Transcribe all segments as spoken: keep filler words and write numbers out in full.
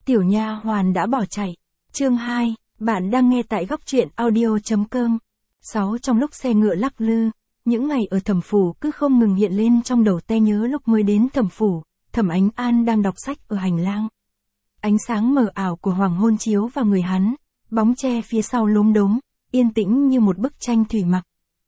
Tiểu nha hoàn đã bỏ chạy. Chương hai, bạn đang nghe tại góc truyện audio chấm com. sáu Trong lúc xe ngựa lắc lư, những ngày ở Thẩm phủ cứ không ngừng hiện lên trong đầu te nhớ lúc mới đến Thẩm phủ, Thẩm Ánh An đang đọc sách ở hành lang. Ánh sáng mờ ảo của hoàng hôn chiếu vào người hắn, bóng tre phía sau lốm đốm, yên tĩnh như một bức tranh thủy mặc.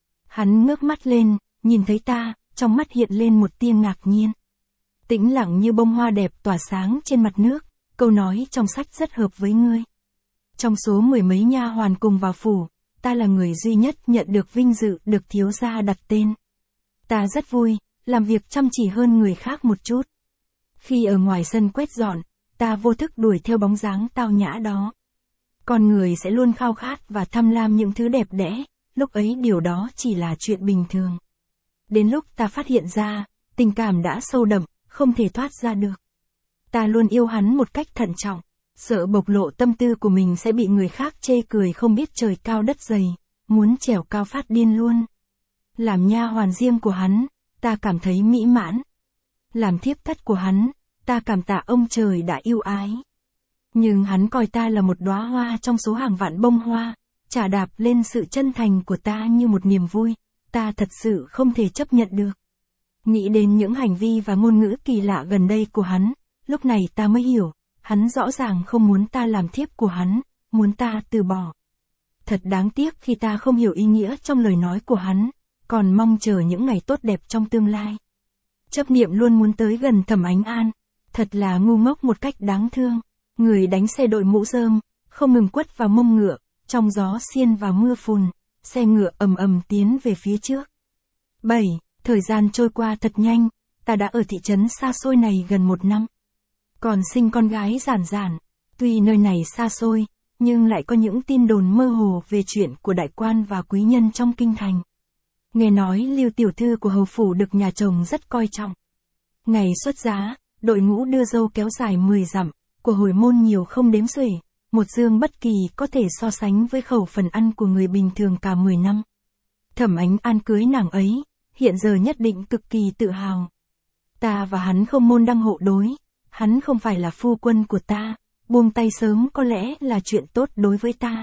Hắn ngước mắt lên, nhìn thấy ta, trong mắt hiện lên một tia ngạc nhiên. Tĩnh lặng như bông hoa đẹp tỏa sáng trên mặt nước, câu nói trong sách rất hợp với ngươi. Trong số mười mấy nha hoàn cùng vào phủ, ta là người duy nhất nhận được vinh dự được thiếu gia đặt tên. Ta rất vui, làm việc chăm chỉ hơn người khác một chút. Khi ở ngoài sân quét dọn, ta vô thức đuổi theo bóng dáng tao nhã đó. Con người sẽ luôn khao khát và tham lam những thứ đẹp đẽ, lúc ấy điều đó chỉ là chuyện bình thường. Đến lúc ta phát hiện ra, tình cảm đã sâu đậm, không thể thoát ra được. Ta luôn yêu hắn một cách thận trọng, sợ bộc lộ tâm tư của mình sẽ bị người khác chê cười không biết trời cao đất dày, muốn trèo cao phát điên luôn. Làm nha hoàn riêng của hắn, ta cảm thấy mỹ mãn. Làm thiếp thất của hắn, ta cảm tạ ông trời đã yêu ái. Nhưng hắn coi ta là một đóa hoa trong số hàng vạn bông hoa, chà đạp lên sự chân thành của ta như một niềm vui, ta thật sự không thể chấp nhận được. Nghĩ đến những hành vi và ngôn ngữ kỳ lạ gần đây của hắn, lúc này ta mới hiểu, hắn rõ ràng không muốn ta làm thiếp của hắn, muốn ta từ bỏ. Thật đáng tiếc khi ta không hiểu ý nghĩa trong lời nói của hắn, còn mong chờ những ngày tốt đẹp trong tương lai. Chấp niệm luôn muốn tới gần Thẩm Ánh An, thật là ngu ngốc một cách đáng thương. Người đánh xe đội mũ rơm, không ngừng quất vào mông ngựa, trong gió xiên và mưa phùn, xe ngựa ầm ầm tiến về phía trước. bảy. Thời gian trôi qua thật nhanh, ta đã ở thị trấn xa xôi này gần một năm. Còn sinh con gái Giản Giản, tuy nơi này xa xôi, nhưng lại có những tin đồn mơ hồ về chuyện của đại quan và quý nhân trong kinh thành. Nghe nói Lưu tiểu thư của hầu phủ được nhà chồng rất coi trọng. Ngày xuất giá, đội ngũ đưa dâu kéo dài mười dặm, của hồi môn nhiều không đếm xuể, một dương bất kỳ có thể so sánh với khẩu phần ăn của người bình thường cả mười năm. Thẩm Ánh An cưới nàng ấy, hiện giờ nhất định cực kỳ tự hào. Ta và hắn không môn đăng hộ đối, hắn không phải là phu quân của ta, buông tay sớm có lẽ là chuyện tốt đối với ta.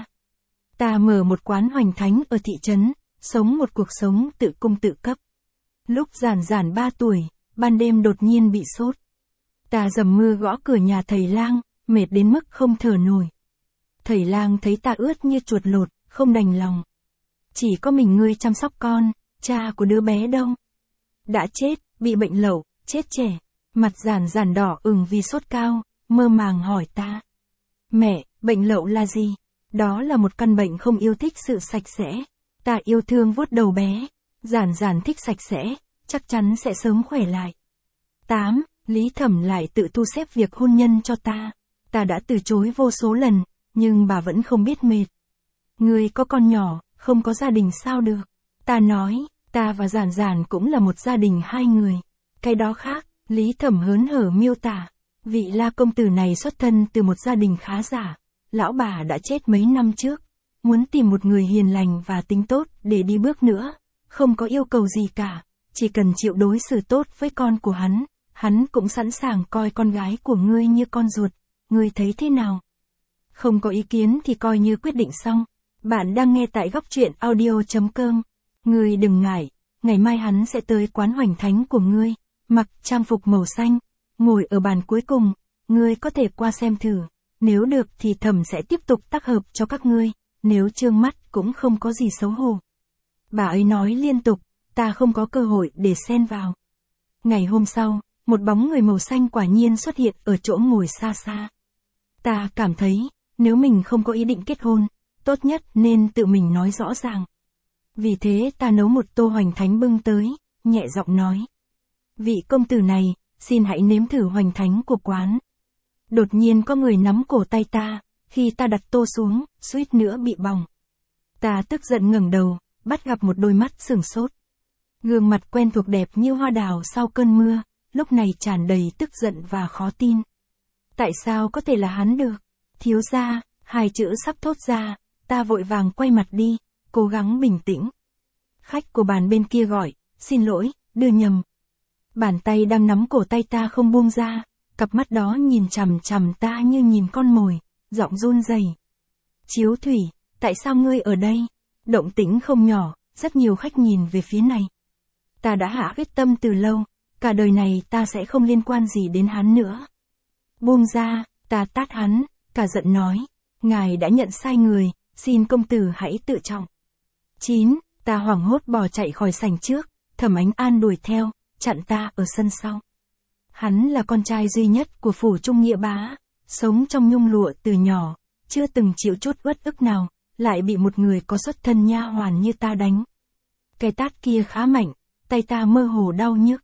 Ta mở một quán hoành thánh ở thị trấn, sống một cuộc sống tự cung tự cấp. Lúc Giản Giản ba tuổi, ban đêm đột nhiên bị sốt. Ta dầm mưa gõ cửa nhà thầy lang, mệt đến mức không thở nổi. Thầy lang thấy ta ướt như chuột lột, không đành lòng. Chỉ có mình ngươi chăm sóc con, cha của đứa bé đâu? Đã chết, bị bệnh lậu, chết trẻ. Mặt Giản Giản đỏ ửng vì sốt cao, mơ màng hỏi ta. Mẹ, bệnh lậu là gì? Đó là một căn bệnh không yêu thích sự sạch sẽ. Ta yêu thương vuốt đầu bé. Giản Giản thích sạch sẽ, chắc chắn sẽ sớm khỏe lại. tám. Lý Thẩm lại tự thu xếp việc hôn nhân cho ta. Ta đã từ chối vô số lần, nhưng bà vẫn không biết mệt. Ngươi có con nhỏ, không có gia đình sao được? Ta nói, ta và Giản Giản cũng là một gia đình hai người. Cái đó khác, Lý Thẩm hớn hở miêu tả. Vị La công tử này xuất thân từ một gia đình khá giả. Lão bà đã chết mấy năm trước. Muốn tìm một người hiền lành và tính tốt để đi bước nữa. Không có yêu cầu gì cả. Chỉ cần chịu đối xử tốt với con của hắn. Hắn cũng sẵn sàng coi con gái của ngươi như con ruột. Ngươi thấy thế nào? Không có ý kiến thì coi như quyết định xong. Bạn đang nghe tại góc truyện audio chấm com. Ngươi đừng ngại, ngày mai hắn sẽ tới quán hoành thánh của ngươi, mặc trang phục màu xanh, ngồi ở bàn cuối cùng, ngươi có thể qua xem thử, nếu được thì Thẩm sẽ tiếp tục tác hợp cho các ngươi, nếu trương mắt cũng không có gì xấu hổ. Bà ấy nói liên tục, ta không có cơ hội để xen vào. Ngày hôm sau, một bóng người màu xanh quả nhiên xuất hiện ở chỗ ngồi xa xa. Ta cảm thấy, nếu mình không có ý định kết hôn, tốt nhất nên tự mình nói rõ ràng. Vì thế ta nấu một tô hoành thánh bưng tới, nhẹ giọng nói. Vị công tử này, xin hãy nếm thử hoành thánh của quán. Đột nhiên có người nắm cổ tay ta, khi ta đặt tô xuống, suýt nữa bị bỏng. Ta tức giận ngẩng đầu, bắt gặp một đôi mắt sửng sốt. Gương mặt quen thuộc đẹp như hoa đào sau cơn mưa, lúc này tràn đầy tức giận và khó tin. Tại sao có thể là hắn được? Thiếu gia, hai chữ sắp thốt ra, ta vội vàng quay mặt đi, cố gắng bình tĩnh. Khách của bàn bên kia gọi, xin lỗi, đưa nhầm. Bàn tay đang nắm cổ tay ta không buông ra, cặp mắt đó nhìn chằm chằm ta như nhìn con mồi, giọng run rẩy. Chiếu Thủy, tại sao ngươi ở đây? Động tĩnh không nhỏ, rất nhiều khách nhìn về phía này. Ta đã hạ quyết tâm từ lâu, cả đời này ta sẽ không liên quan gì đến hắn nữa. Buông ra, ta tát hắn, cả giận nói, ngài đã nhận sai người, xin công tử hãy tự trọng. chín. Ta hoảng hốt bỏ chạy khỏi sảnh trước, Thẩm Ánh An đuổi theo, chặn ta ở sân sau. Hắn là con trai duy nhất của phủ Trung Nghĩa Bá, sống trong nhung lụa từ nhỏ, chưa từng chịu chút uất ức nào, lại bị một người có xuất thân nha hoàn như ta đánh. Cái tát kia khá mạnh, tay ta mơ hồ đau nhức.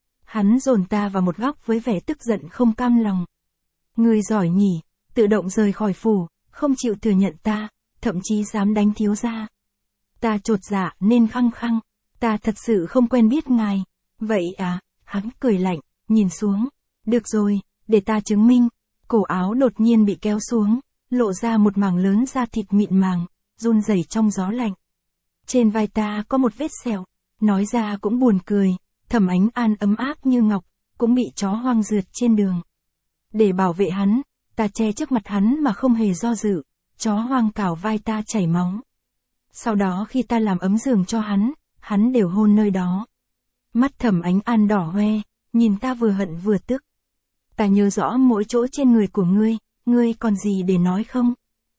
Hắn dồn ta vào một góc với vẻ tức giận không cam lòng. Ngươi giỏi nhỉ, tự động rời khỏi phủ, không chịu thừa nhận ta, thậm chí dám đánh thiếu gia. Ta chột dạ nên khăng khăng, ta thật sự không quen biết ngài. Vậy à, hắn cười lạnh, nhìn xuống. Được rồi, để ta chứng minh. Cổ áo đột nhiên bị kéo xuống, lộ ra một mảng lớn da thịt mịn màng, run rẩy trong gió lạnh. Trên vai ta có một vết sẹo, nói ra cũng buồn cười, Thẩm Ánh An ấm áp như ngọc, cũng bị chó hoang rượt trên đường. Để bảo vệ hắn, ta che trước mặt hắn mà không hề do dự, chó hoang cào vai ta chảy máu. Sau đó khi ta làm ấm giường cho hắn, hắn đều hôn nơi đó. Mắt Thẩm Ánh An đỏ hoe, nhìn ta vừa hận vừa tức. Ta nhớ rõ mỗi chỗ trên người của ngươi, ngươi còn gì để nói không?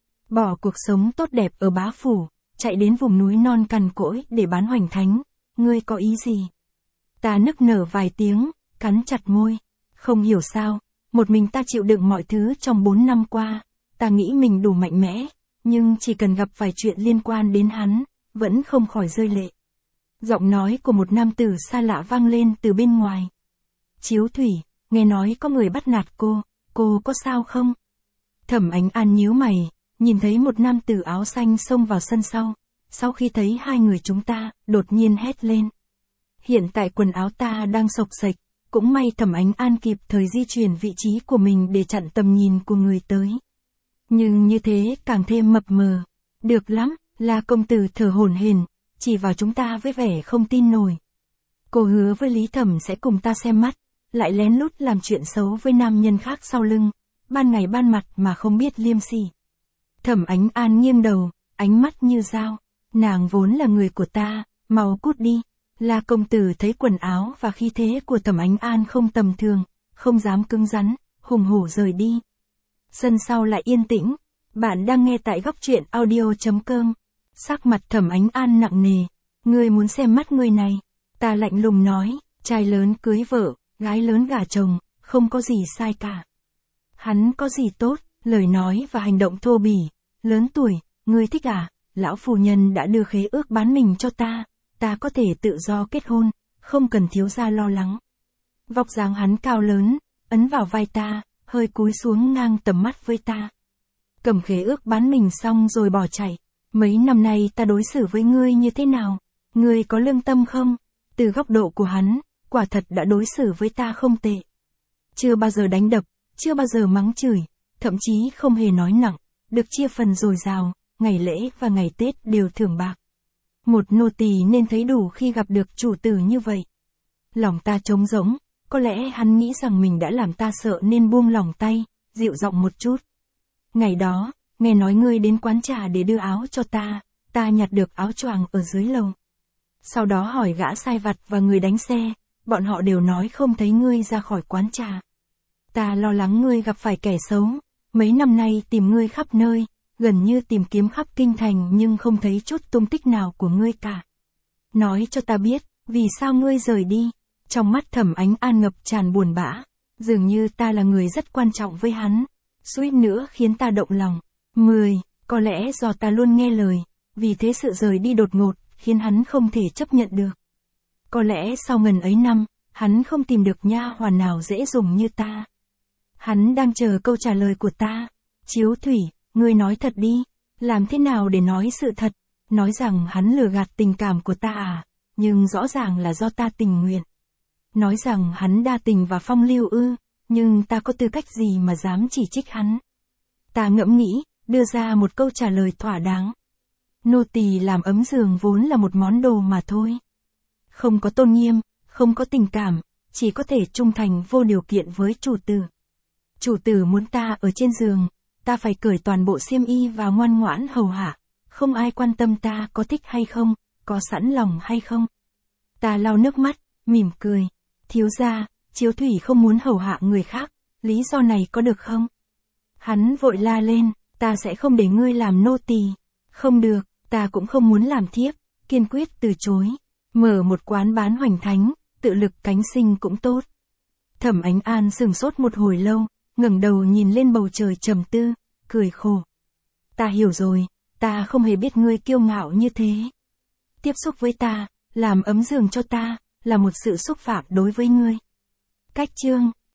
Bỏ cuộc sống tốt đẹp ở Bá Phủ, chạy đến vùng núi non cằn cỗi để bán hoành thánh, ngươi có ý gì? Ta nức nở vài tiếng, cắn chặt môi. Không hiểu sao, một mình ta chịu đựng mọi thứ trong bốn năm qua, ta nghĩ mình đủ mạnh mẽ, nhưng chỉ cần gặp vài chuyện liên quan đến hắn, vẫn không khỏi rơi lệ. Giọng nói của một nam tử xa lạ vang lên từ bên ngoài. Chiếu Thủy, nghe nói có người bắt nạt cô, cô có sao không? Thẩm Ánh An nhíu mày, nhìn thấy một nam tử áo xanh xông vào sân sau, sau khi thấy hai người chúng ta, đột nhiên hét lên. Hiện tại quần áo ta đang xộc xệch, cũng may Thẩm Ánh An kịp thời di chuyển vị trí của mình để chặn tầm nhìn của người tới. Nhưng như thế càng thêm mập mờ. Được lắm, là công tử thở hổn hển, chỉ vào chúng ta với vẻ không tin nổi. Cô hứa với Lý Thẩm sẽ cùng ta xem mắt, lại lén lút làm chuyện xấu với nam nhân khác sau lưng, ban ngày ban mặt mà không biết liêm sỉ. Thẩm Ánh An nghiêng đầu, ánh mắt như dao. Nàng vốn là người của ta, mau cút đi. La công tử thấy quần áo và khí thế của Thẩm Ánh An không tầm thường, không dám cứng rắn, hùng hổ rời đi. Sân sau lại yên tĩnh. Bạn đang nghe tại góc truyện audio chấm com. Sắc mặt Thẩm Ánh An nặng nề. Ngươi muốn xem mắt người này? Ta lạnh lùng nói, trai lớn cưới vợ, gái lớn gả chồng, không có gì sai cả. Hắn có gì tốt, lời nói và hành động thô bỉ. Lớn tuổi, ngươi thích à? Lão phu nhân đã đưa khế ước bán mình cho ta, ta có thể tự do kết hôn, không cần thiếu gia lo lắng. Vóc dáng hắn cao lớn, ấn vào vai ta, hơi cúi xuống ngang tầm mắt với ta. Cầm khế ước bán mình xong rồi bỏ chạy. Mấy năm nay ta đối xử với ngươi như thế nào? Ngươi có lương tâm không? Từ góc độ của hắn, quả thật đã đối xử với ta không tệ. Chưa bao giờ đánh đập, chưa bao giờ mắng chửi, thậm chí không hề nói nặng, được chia phần dồi dào, ngày lễ và ngày Tết đều thưởng bạc. Một nô tỳ nên thấy đủ khi gặp được chủ tử như vậy. Lòng ta trống rỗng, có lẽ hắn nghĩ rằng mình đã làm ta sợ nên buông lòng tay, dịu giọng một chút. Ngày đó, nghe nói ngươi đến quán trà để đưa áo cho ta, ta nhặt được áo choàng ở dưới lầu. Sau đó hỏi gã sai vặt và người đánh xe, bọn họ đều nói không thấy ngươi ra khỏi quán trà. Ta lo lắng ngươi gặp phải kẻ xấu, mấy năm nay tìm ngươi khắp nơi, gần như tìm kiếm khắp kinh thành nhưng không thấy chút tung tích nào của ngươi cả. Nói cho ta biết, vì sao ngươi rời đi? Trong mắt Thẩm Ánh An ngập tràn buồn bã, dường như ta là người rất quan trọng với hắn, suýt nữa khiến ta động lòng. mười. Có lẽ do ta luôn nghe lời, vì thế sự rời đi đột ngột, khiến hắn không thể chấp nhận được. Có lẽ sau ngần ấy năm, hắn không tìm được nha hoàn nào dễ dùng như ta. Hắn đang chờ câu trả lời của ta. Chiếu Thủy, ngươi nói thật đi, làm thế nào để nói sự thật? Nói rằng hắn lừa gạt tình cảm của ta à, nhưng rõ ràng là do ta tình nguyện. Nói rằng hắn đa tình và phong lưu ư, nhưng ta có tư cách gì mà dám chỉ trích hắn? Ta ngẫm nghĩ, đưa ra một câu trả lời thỏa đáng. Nô tỳ làm ấm giường vốn là một món đồ mà thôi. Không có tôn nghiêm, không có tình cảm, chỉ có thể trung thành vô điều kiện với chủ tử. Chủ tử muốn ta ở trên giường, ta phải cởi toàn bộ xiêm y và ngoan ngoãn hầu hạ. Không ai quan tâm ta có thích hay không, có sẵn lòng hay không. Ta lau nước mắt, mỉm cười. Thiếu gia, Chiếu Thủy không muốn hầu hạ người khác, lý do này có được không? Hắn vội la lên, ta sẽ không để ngươi làm nô tỳ. Không được, ta cũng không muốn làm thiếp, kiên quyết từ chối. Mở một quán bán hoành thánh, tự lực cánh sinh cũng tốt. Thẩm Ánh An sừng sốt một hồi lâu, ngẩng đầu nhìn lên bầu trời trầm tư, cười khổ. Ta hiểu rồi, ta không hề biết ngươi kiêu ngạo như thế. Tiếp xúc với ta, làm ấm giường cho ta, là một sự xúc phạm đối với ngươi. Cách chương